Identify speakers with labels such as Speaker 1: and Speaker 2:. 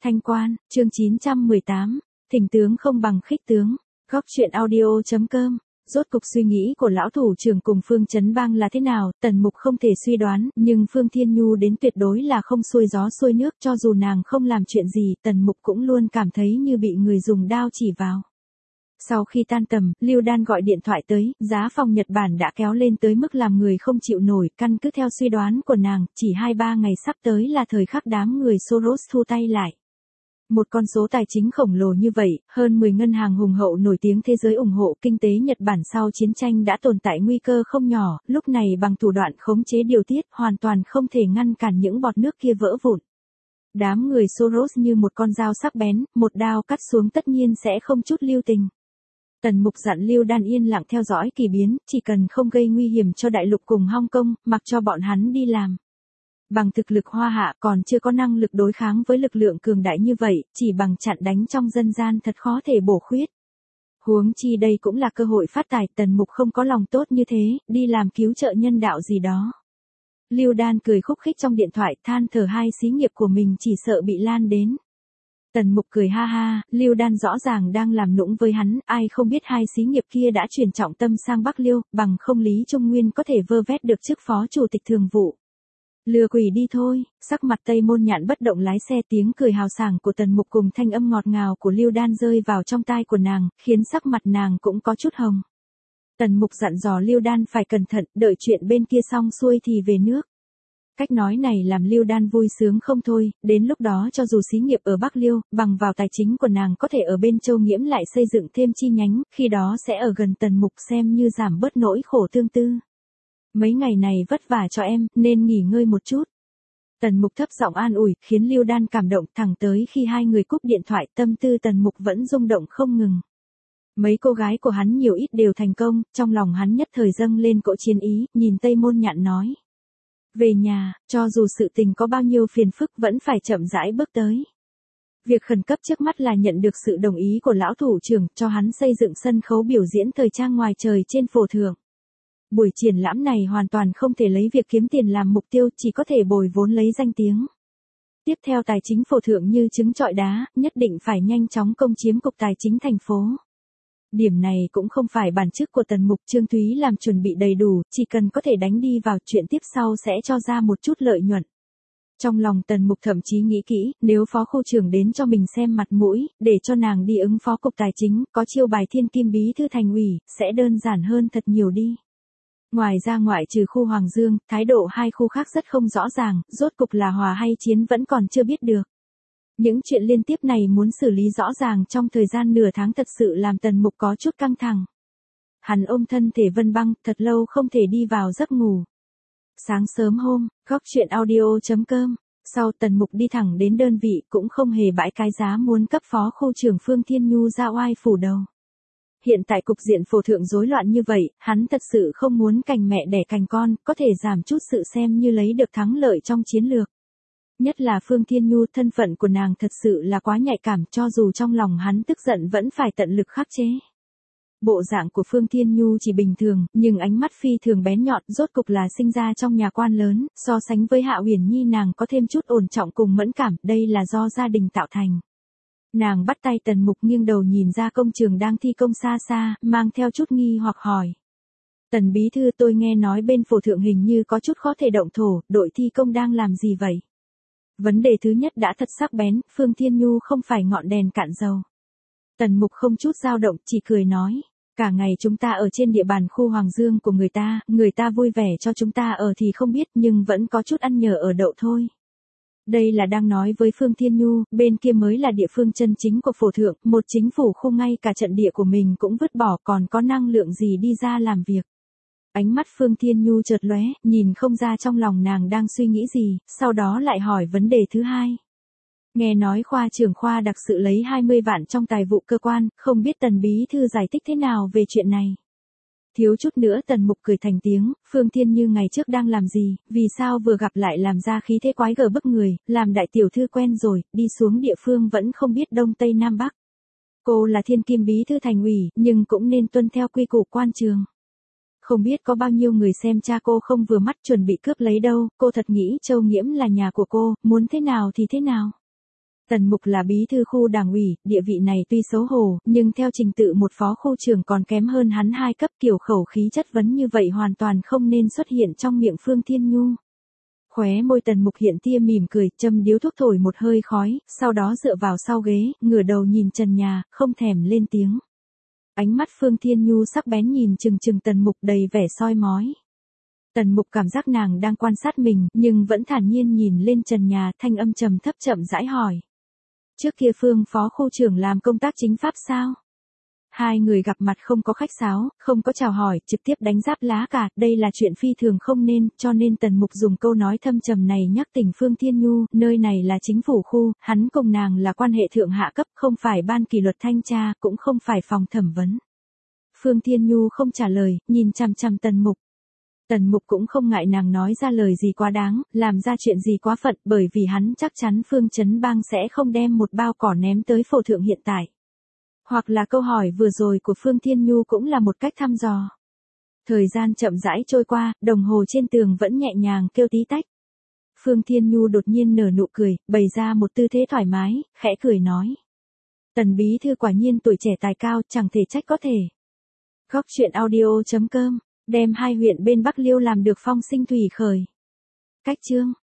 Speaker 1: Thanh Quan, chương 918, thỉnh tướng không bằng khích tướng. Góc truyện audio.com. Rốt cục suy nghĩ của lão thủ trưởng cùng Phương Chấn Bang là thế nào, Tần Mục không thể suy đoán, nhưng Phương Thiên Nhu đến tuyệt đối là không xuôi gió xuôi nước, cho dù nàng không làm chuyện gì, Tần Mục cũng luôn cảm thấy như bị người dùng đao chỉ vào. Sau khi tan tầm, Lưu Đan gọi điện thoại tới, giá phòng Nhật Bản đã kéo lên tới mức làm người không chịu nổi, căn cứ theo suy đoán của nàng, chỉ 2-3 ngày sắp tới là thời khắc đám người Soros thu tay lại. Một con số tài chính khổng lồ như vậy, hơn 10 ngân hàng hùng hậu nổi tiếng thế giới ủng hộ kinh tế Nhật Bản sau chiến tranh đã tồn tại nguy cơ không nhỏ, lúc này bằng thủ đoạn khống chế điều tiết hoàn toàn không thể ngăn cản những bọt nước kia vỡ vụn. Đám người Soros như một con dao sắc bén, một đao cắt xuống tất nhiên sẽ không chút lưu tình. Tần Mục dặn Lưu Đan yên lặng theo dõi kỳ biến, chỉ cần không gây nguy hiểm cho đại lục cùng Hong Kong, mặc cho bọn hắn đi làm. Bằng thực lực Hoa Hạ còn chưa có năng lực đối kháng với lực lượng cường đại như vậy, chỉ bằng chặn đánh trong dân gian thật khó thể bổ khuyết. Huống chi đây cũng là cơ hội phát tài, Tần Mục không có lòng tốt như thế, đi làm cứu trợ nhân đạo gì đó. Lưu Đan cười khúc khích trong điện thoại, than thở hai xí nghiệp của mình chỉ sợ bị lan đến. Tần Mục cười ha ha, Lưu Đan rõ ràng đang làm nũng với hắn, ai không biết hai xí nghiệp kia đã chuyển trọng tâm sang Bắc Liêu, bằng không Lý Trung Nguyên có thể vơ vét được chức phó chủ tịch thường vụ. Lừa quỷ đi thôi, sắc mặt Tây Môn Nhạn bất động lái xe, tiếng cười hào sảng của Tần Mục cùng thanh âm ngọt ngào của Lưu Đan rơi vào trong tai của nàng, khiến sắc mặt nàng cũng có chút hồng. Tần Mục dặn dò Lưu Đan phải cẩn thận, đợi chuyện bên kia xong xuôi thì về nước. Cách nói này làm Lưu Đan vui sướng không thôi, đến lúc đó cho dù xí nghiệp ở Bắc Liêu, bằng vào tài chính của nàng có thể ở bên Châu Nghiễm lại xây dựng thêm chi nhánh, khi đó sẽ ở gần Tần Mục xem như giảm bớt nỗi khổ tương tư. Mấy ngày này vất vả cho em, nên nghỉ ngơi một chút. Tần Mục thấp giọng an ủi, khiến Lưu Đan cảm động, thẳng tới khi hai người cúp điện thoại, tâm tư Tần Mục vẫn rung động không ngừng. Mấy cô gái của hắn nhiều ít đều thành công, trong lòng hắn nhất thời dâng lên cỗ chiến ý, nhìn Tây Môn Nhạn nói. Về nhà, cho dù sự tình có bao nhiêu phiền phức vẫn phải chậm rãi bước tới. Việc khẩn cấp trước mắt là nhận được sự đồng ý của lão thủ trưởng, cho hắn xây dựng sân khấu biểu diễn thời trang ngoài trời trên phổ thượng. Buổi triển lãm này hoàn toàn không thể lấy việc kiếm tiền làm mục tiêu, chỉ có thể bồi vốn lấy danh tiếng. Tiếp theo tài chính phổ thượng như trứng trọi đá, nhất định phải nhanh chóng công chiếm cục tài chính thành phố. Điểm này cũng không phải bản chức của Tần Mục, Trương Thúy làm chuẩn bị đầy đủ, chỉ cần có thể đánh đi vào chuyện tiếp sau sẽ cho ra một chút lợi nhuận. Trong lòng Tần Mục thậm chí nghĩ kỹ, nếu phó khu trưởng đến cho mình xem mặt mũi, để cho nàng đi ứng phó cục tài chính, có chiêu bài thiên kim bí thư thành ủy, sẽ đơn giản hơn thật nhiều đi. Ngoài ra ngoại trừ khu Hoàng Dương, thái độ hai khu khác rất không rõ ràng, rốt cục là hòa hay chiến vẫn còn chưa biết được. Những chuyện liên tiếp này muốn xử lý rõ ràng trong thời gian nửa tháng thật sự làm Tần Mục có chút căng thẳng. Hắn ôm thân thể Vân Băng, thật lâu không thể đi vào giấc ngủ. Sáng sớm hôm, góc truyện audio.com, sau Tần Mục đi thẳng đến đơn vị cũng không hề bãi cái giá muốn cấp phó khu trưởng Phương Thiên Nhu ra oai phủ đầu. Hiện tại cục diện phổ thượng rối loạn như vậy, hắn thật sự không muốn cành mẹ đẻ cành con, có thể giảm chút sự xem như lấy được thắng lợi trong chiến lược. Nhất là Phương Thiên Nhu, thân phận của nàng thật sự là quá nhạy cảm, cho dù trong lòng hắn tức giận vẫn phải tận lực khắc chế. Bộ dạng của Phương Thiên Nhu chỉ bình thường, nhưng ánh mắt phi thường bén nhọn, rốt cục là sinh ra trong nhà quan lớn, so sánh với Hạ Uyển Nhi nàng có thêm chút ổn trọng cùng mẫn cảm, đây là do gia đình tạo thành. Nàng bắt tay Tần Mục, nghiêng đầu nhìn ra công trường đang thi công xa xa, mang theo chút nghi hoặc hỏi. Tần bí thư, tôi nghe nói bên phổ thượng hình như có chút khó thể động thổ, đội thi công đang làm gì vậy? Vấn đề thứ nhất đã thật sắc bén, Phương Thiên Nhu không phải ngọn đèn cạn dầu. Tần Mục không chút dao động, chỉ cười nói. Cả ngày chúng ta ở trên địa bàn khu Hoàng Dương của người ta vui vẻ cho chúng ta ở thì không biết, nhưng vẫn có chút ăn nhờ ở đậu thôi. Đây là đang nói với Phương Thiên Nhu, bên kia mới là địa phương chân chính của phổ thượng, một chính phủ khu ngay cả trận địa của mình cũng vứt bỏ, còn có năng lượng gì đi ra làm việc. Ánh mắt Phương Thiên Nhu chợt lóe, nhìn không ra trong lòng nàng đang suy nghĩ gì, sau đó lại hỏi vấn đề thứ hai. Nghe nói khoa trưởng khoa đặc sự lấy 20 vạn trong tài vụ cơ quan, không biết Tần bí thư giải thích thế nào về chuyện này. Thiếu chút nữa Tần Mục cười thành tiếng, Phương Thiên Như ngày trước đang làm gì, vì sao vừa gặp lại làm ra khí thế quái gở bức người, làm đại tiểu thư quen rồi, đi xuống địa phương vẫn không biết đông tây nam bắc. Cô là thiên kim bí thư thành ủy, nhưng cũng nên tuân theo quy củ quan trường. Không biết có bao nhiêu người xem cha cô không vừa mắt chuẩn bị cướp lấy đâu, cô thật nghĩ Châu Nghiễm là nhà của cô, muốn thế nào thì thế nào. Tần Mục là bí thư khu đảng ủy, địa vị này tuy xấu hổ, nhưng theo trình tự một phó khu trưởng còn kém hơn hắn 2 cấp, kiểu khẩu khí chất vấn như vậy hoàn toàn không nên xuất hiện trong miệng Phương Thiên Nhu. Khóe môi Tần Mục hiện tia mỉm cười, châm điếu thuốc thổi một hơi khói, sau đó dựa vào sau ghế, ngửa đầu nhìn trần nhà, không thèm lên tiếng. Ánh mắt Phương Thiên Nhu sắc bén nhìn chừng chừng Tần Mục đầy vẻ soi mói. Tần Mục cảm giác nàng đang quan sát mình, nhưng vẫn thản nhiên nhìn lên trần nhà, thanh âm trầm thấp chậm rãi hỏi. Trước kia Phương phó khu trưởng làm công tác chính pháp sao? Hai người gặp mặt không có khách sáo, không có chào hỏi, trực tiếp đánh giáp lá cả, đây là chuyện phi thường không nên, cho nên Tần Mục dùng câu nói thâm trầm này nhắc tỉnh Phương Thiên Nhu, nơi này là chính phủ khu, hắn cùng nàng là quan hệ thượng hạ cấp, không phải ban kỷ luật thanh tra, cũng không phải phòng thẩm vấn. Phương Thiên Nhu không trả lời, nhìn chằm chằm Tần Mục. Tần Mục cũng không ngại nàng nói ra lời gì quá đáng, làm ra chuyện gì quá phận, bởi vì hắn chắc chắn Phương Chấn Bang sẽ không đem một bao cỏ ném tới phổ thượng hiện tại. Hoặc là câu hỏi vừa rồi của Phương Thiên Nhu cũng là một cách thăm dò. Thời gian chậm rãi trôi qua, đồng hồ trên tường vẫn nhẹ nhàng kêu tí tách. Phương Thiên Nhu đột nhiên nở nụ cười, bày ra một tư thế thoải mái, khẽ cười nói. Tần bí thư quả nhiên tuổi trẻ tài cao, chẳng thể trách có thể. Góc truyện audio.com, đem 2 huyện bên Bắc Liêu làm được phong sinh thủy khởi. Cách chương.